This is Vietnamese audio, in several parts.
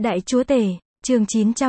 Đại Chúa Tể, chương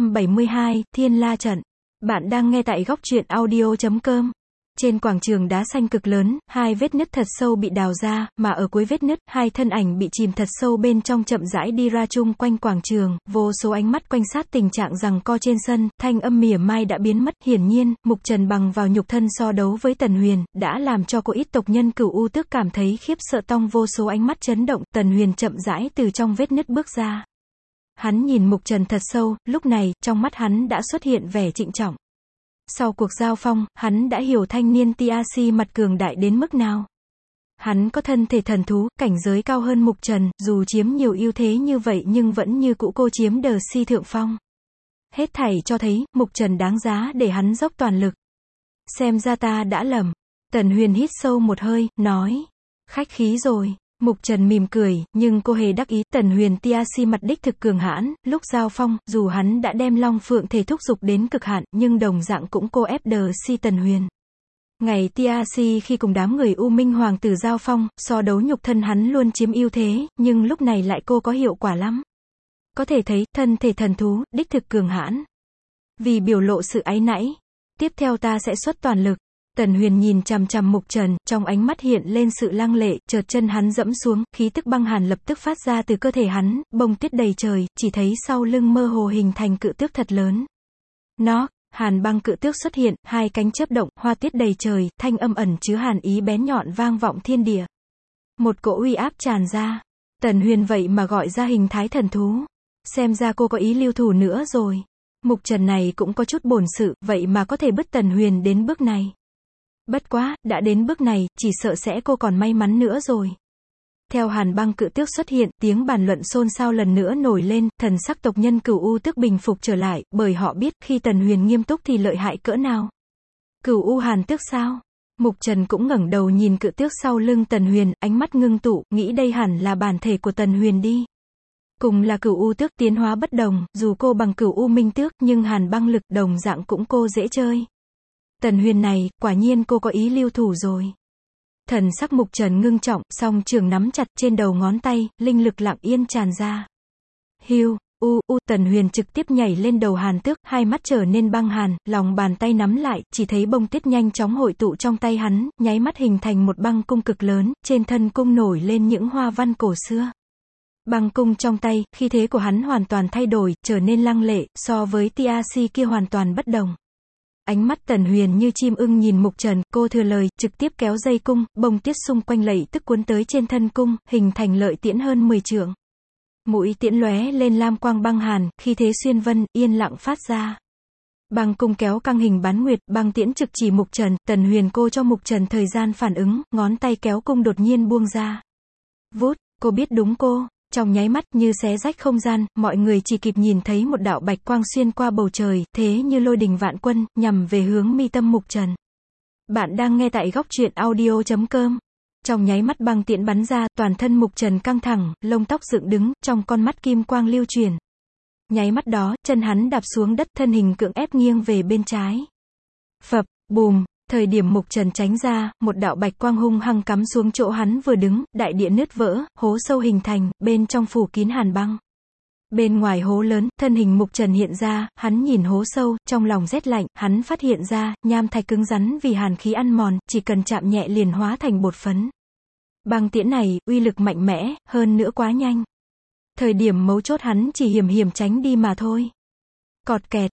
972, Thiên La Trận. Bạn đang nghe tại góc truyện audio.com. Trên quảng trường đá xanh cực lớn, hai vết nứt thật sâu bị đào ra, mà ở cuối vết nứt, hai thân ảnh bị chìm thật sâu bên trong chậm rãi đi ra chung quanh quảng trường, vô số ánh mắt quanh sát tình trạng giằng co trên sân, thanh âm mỉa mai đã biến mất, hiển nhiên, Mục Trần bằng vào nhục thân so đấu với Tần Huyền, đã làm cho có ít tộc nhân Cửu U Tước cảm thấy khiếp sợ, tong vô số ánh mắt chấn động. Tần Huyền chậm rãi từ trong vết nứt bước ra. Hắn nhìn Mục Trần thật sâu, lúc này, trong mắt hắn đã xuất hiện vẻ trịnh trọng. Sau cuộc giao phong, hắn đã hiểu thanh niên TRC mặt cường đại đến mức nào. Hắn có thân thể thần thú, cảnh giới cao hơn Mục Trần, dù chiếm nhiều ưu thế như vậy nhưng vẫn như cũ cô chiếm đờ si thượng phong. Hết thảy cho thấy, Mục Trần đáng giá để hắn dốc toàn lực. Xem ra ta đã lầm. Tần Huyền hít sâu một hơi, nói. Khách khí rồi. Mục Trần mỉm cười, nhưng cô hề đắc ý. Tần Huyền TRC mặt đích thực cường hãn, lúc giao phong, dù hắn đã đem Long Phượng thể thúc dục đến cực hạn, nhưng đồng dạng cũng cô ép đờ si Tần Huyền. Ngày TRC khi cùng đám người U Minh Hoàng tử giao phong, so đấu nhục thân hắn luôn chiếm ưu thế, nhưng lúc này lại cô có hiệu quả lắm. Có thể thấy, thân thể thần thú, đích thực cường hãn. Vì biểu lộ sự áy náy, tiếp theo ta sẽ xuất toàn lực. Tần Huyền nhìn chằm chằm Mục Trần, trong ánh mắt hiện lên sự lăng lệ, chợt chân hắn dẫm xuống, khí tức băng hàn lập tức phát ra từ cơ thể hắn, bông tuyết đầy trời, chỉ thấy sau lưng mơ hồ hình thành cự tước thật lớn. Nó, hàn băng cự tước xuất hiện, hai cánh chớp động, hoa tuyết đầy trời, thanh âm ẩn chứa hàn ý bén nhọn vang vọng thiên địa. Một cỗ uy áp tràn ra. Tần Huyền vậy mà gọi ra hình thái thần thú. Xem ra cô có ý lưu thủ nữa rồi. Mục Trần này cũng có chút bổn sự, vậy mà có thể bứt Tần Huyền đến bước này. Bất quá, đã đến bước này, chỉ sợ sẽ cô còn may mắn nữa rồi. Theo hàn băng cự tước xuất hiện, tiếng bàn luận xôn xao lần nữa nổi lên, thần sắc tộc nhân Cửu U Tước bình phục trở lại, bởi họ biết, khi Tần Huyền nghiêm túc thì lợi hại cỡ nào. Cửu U Hàn Tước sao? Mục Trần cũng ngẩng đầu nhìn cự tước sau lưng Tần Huyền, ánh mắt ngưng tụ, nghĩ đây hẳn là bản thể của Tần Huyền đi. Cùng là Cửu U Tước, tiến hóa bất đồng, dù cô bằng Cửu U Minh Tước, nhưng hàn băng lực đồng dạng cũng cô dễ chơi. Tần Huyền này, quả nhiên cô có ý lưu thủ rồi. Thần sắc Mục Trần ngưng trọng, song trường nắm chặt trên đầu ngón tay, linh lực lặng yên tràn ra. Hiu, Tần Huyền trực tiếp nhảy lên đầu Hàn Tước, hai mắt trở nên băng hàn, lòng bàn tay nắm lại, chỉ thấy bông tuyết nhanh chóng hội tụ trong tay hắn, nháy mắt hình thành một băng cung cực lớn, trên thân cung nổi lên những hoa văn cổ xưa. Băng cung trong tay, khí thế của hắn hoàn toàn thay đổi, trở nên lăng lệ, so với TRC kia hoàn toàn bất đồng. Ánh mắt Tần Huyền như chim ưng nhìn Mục Trần, cô thừa lời, trực tiếp kéo dây cung, bông tuyết xung quanh lẩy tức cuốn tới trên thân cung, hình thành lợi tiễn hơn 10 trượng. Mũi tiễn lóe lên lam quang băng hàn, khi thế xuyên vân, yên lặng phát ra. Băng cung kéo căng hình bán nguyệt, băng tiễn trực chỉ Mục Trần, Tần Huyền cô cho Mục Trần thời gian phản ứng, ngón tay kéo cung đột nhiên buông ra. Vút, cô biết đúng cô. Trong nháy mắt như xé rách không gian, mọi người chỉ kịp nhìn thấy một đạo bạch quang xuyên qua bầu trời, thế như lôi đình vạn quân, nhằm về hướng mi tâm Mục Trần. Bạn đang nghe tại góc truyện audio.com. Trong nháy mắt băng tiễn bắn ra, toàn thân Mục Trần căng thẳng, lông tóc dựng đứng, trong con mắt kim quang lưu chuyển. Nháy mắt đó, chân hắn đạp xuống đất, thân hình cưỡng ép nghiêng về bên trái. Phập, bùm. Thời điểm Mục Trần tránh ra, một đạo bạch quang hung hăng cắm xuống chỗ hắn vừa đứng, đại địa nứt vỡ, hố sâu hình thành, bên trong phủ kín hàn băng. Bên ngoài hố lớn, thân hình Mục Trần hiện ra, hắn nhìn hố sâu, trong lòng rét lạnh, hắn phát hiện ra, nham thạch cứng rắn vì hàn khí ăn mòn, chỉ cần chạm nhẹ liền hóa thành bột phấn. Băng tiễn này, uy lực mạnh mẽ, hơn nữa quá nhanh. Thời điểm mấu chốt hắn chỉ hiểm tránh đi mà thôi. Cọt kẹt,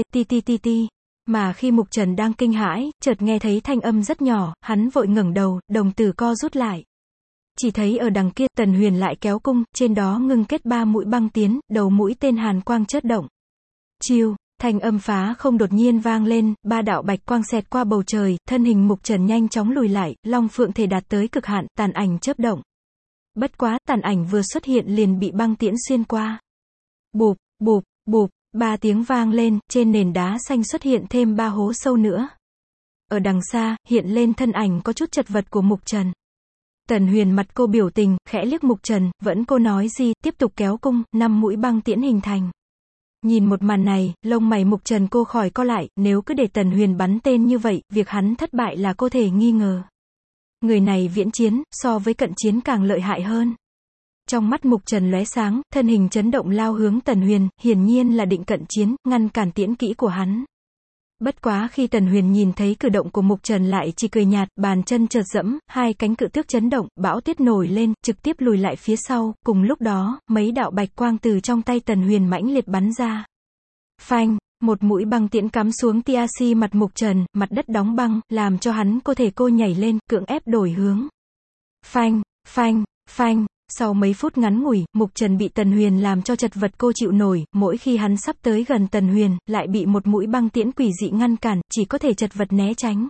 ti. Mà khi Mục Trần đang kinh hãi, chợt nghe thấy thanh âm rất nhỏ, hắn vội ngẩng đầu, đồng tử co rút lại. Chỉ thấy ở đằng kia, Tần Huyền lại kéo cung, trên đó ngưng kết 3 mũi băng tiến, đầu mũi tên hàn quang chớp động. Chiêu, thanh âm phá không đột nhiên vang lên, 3 đạo bạch quang xẹt qua bầu trời, thân hình Mục Trần nhanh chóng lùi lại, Long Phượng thể đạt tới cực hạn, tàn ảnh chớp động. Bất quá, tàn ảnh vừa xuất hiện liền bị băng tiễn xuyên qua. Bụp, bụp, bụp. 3 tiếng vang lên, trên nền đá xanh xuất hiện thêm 3 hố sâu nữa. Ở đằng xa, hiện lên thân ảnh có chút chật vật của Mục Trần. Tần Huyền mặt cô biểu tình, khẽ liếc Mục Trần, vẫn cô nói gì, tiếp tục kéo cung, 5 mũi băng tiễn hình thành. Nhìn một màn này, lông mày Mục Trần cô khỏi co lại, nếu cứ để Tần Huyền bắn tên như vậy, việc hắn thất bại là cô thể nghi ngờ. Người này viễn chiến, so với cận chiến càng lợi hại hơn. Trong mắt Mục Trần lóe sáng, thân hình chấn động lao hướng Tần Huyền, hiển nhiên là định cận chiến, ngăn cản tiễn kỹ của hắn. Bất quá khi Tần Huyền nhìn thấy cử động của Mục Trần lại chỉ cười nhạt, bàn chân chợt giẫm, hai cánh cự tước chấn động, bão tuyết nổi lên, trực tiếp lùi lại phía sau, cùng lúc đó, mấy đạo bạch quang từ trong tay Tần Huyền mãnh liệt bắn ra. Phanh, một mũi băng tiễn cắm xuống TRC mặt Mục Trần, mặt đất đóng băng, làm cho hắn cơ thể cô nhảy lên, cưỡng ép đổi hướng. Phanh, phanh, phanh. Sau mấy phút ngắn ngủi, Mục Trần bị Tần Huyền làm cho chật vật cô chịu nổi, mỗi khi hắn sắp tới gần Tần Huyền, lại bị một mũi băng tiễn quỷ dị ngăn cản, chỉ có thể chật vật né tránh.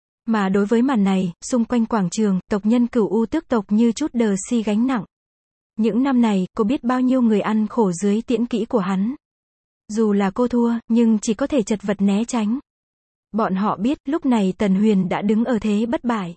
Mà đối với màn này, xung quanh quảng trường, tộc nhân Cửu U tước tộc như chút đờ si gánh nặng. Những năm này, cô biết bao nhiêu người ăn khổ dưới tiễn kỹ của hắn. Dù là cô thua, nhưng chỉ có thể chật vật né tránh. Bọn họ biết, lúc này Tần Huyền đã đứng ở thế bất bại.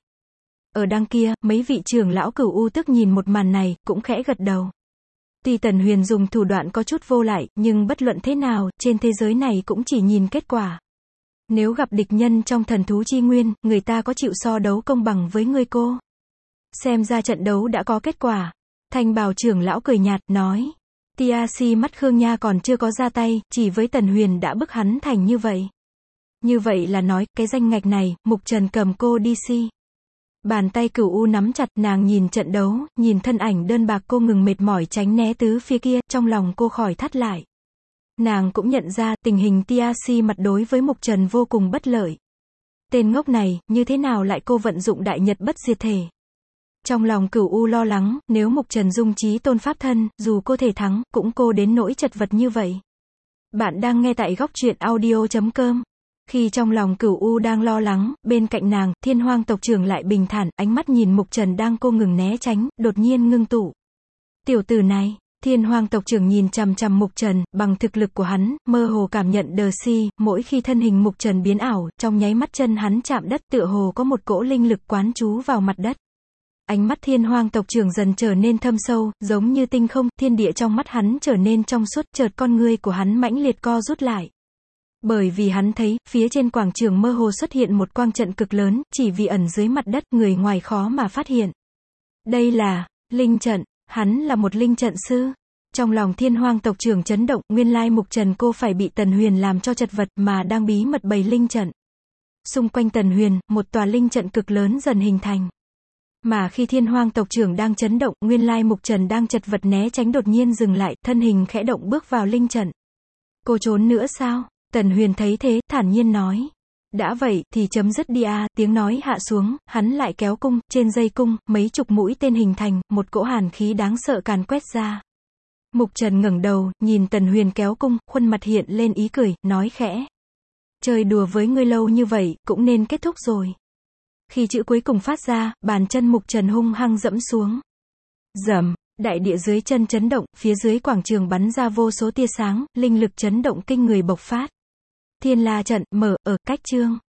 Ở đằng kia, mấy vị trưởng lão Cửu U tước nhìn một màn này, cũng khẽ gật đầu. Tuy Tần Huyền dùng thủ đoạn có chút vô lại, nhưng bất luận thế nào, trên thế giới này cũng chỉ nhìn kết quả. Nếu gặp địch nhân trong thần thú chi nguyên, người ta có chịu so đấu công bằng với ngươi cô? Xem ra trận đấu đã có kết quả. Thanh bào trưởng lão cười nhạt, nói. TRC mắt Khương Nha còn chưa có ra tay, chỉ với Tần Huyền đã bức hắn thành như vậy. Như vậy là nói, cái danh ngạch này, Mục Trần cầm cô đi si. Bàn tay Cửu U nắm chặt, nàng nhìn trận đấu, nhìn thân ảnh đơn bạc cô ngừng mệt mỏi tránh né tứ phía kia, trong lòng cô khỏi thắt lại. Nàng cũng nhận ra, tình hình TRC mặt đối với Mục Trần vô cùng bất lợi. Tên ngốc này, như thế nào lại cô vận dụng đại nhật bất diệt thể. Trong lòng Cửu U lo lắng, nếu Mục Trần dung chí tôn pháp thân, dù cô thể thắng, cũng cô đến nỗi chật vật như vậy. Bạn đang nghe tại góc truyện audio.com. Khi trong lòng Cửu U đang lo lắng, bên cạnh nàng, Thiên Hoang tộc trưởng lại bình thản, ánh mắt nhìn Mục Trần đang cô ngừng né tránh, đột nhiên ngưng tụ. Tiểu tử này, Thiên Hoang tộc trưởng nhìn chằm chằm Mục Trần, bằng thực lực của hắn, mơ hồ cảm nhận đờ si, mỗi khi thân hình Mục Trần biến ảo, trong nháy mắt chân hắn chạm đất tựa hồ có một cỗ linh lực quán trú vào mặt đất. Ánh mắt Thiên Hoang tộc trưởng dần trở nên thâm sâu, giống như tinh không, thiên địa trong mắt hắn trở nên trong suốt, chợt con ngươi của hắn mãnh liệt co rút lại. Bởi vì hắn thấy, phía trên quảng trường mơ hồ xuất hiện một quang trận cực lớn, chỉ vì ẩn dưới mặt đất, người ngoài khó mà phát hiện. Đây là linh trận, hắn là một linh trận sư. Trong lòng Thiên Hoang tộc trưởng chấn động, nguyên lai Mục Trần cô phải bị Tần Huyền làm cho chật vật, mà đang bí mật bày linh trận. Xung quanh Tần Huyền, một tòa linh trận cực lớn dần hình thành. Mà khi Thiên Hoang tộc trưởng đang chấn động, nguyên lai Mục Trần đang chật vật né tránh đột nhiên dừng lại, thân hình khẽ động bước vào linh trận. Cô trốn nữa sao? Tần Huyền thấy thế, thản nhiên nói. Đã vậy, thì chấm dứt đi a. Tiếng nói hạ xuống, hắn lại kéo cung, trên dây cung, mấy chục mũi tên hình thành, một cỗ hàn khí đáng sợ càn quét ra. Mục Trần ngẩng đầu, nhìn Tần Huyền kéo cung, khuôn mặt hiện lên ý cười, nói khẽ. Chơi đùa với ngươi lâu như vậy, cũng nên kết thúc rồi. Khi chữ cuối cùng phát ra, bàn chân Mục Trần hung hăng dẫm xuống. Rầm, đại địa dưới chân chấn động, phía dưới quảng trường bắn ra vô số tia sáng, linh lực chấn động kinh người bộc phát. Thiên La trận, mở, ở, cách chương.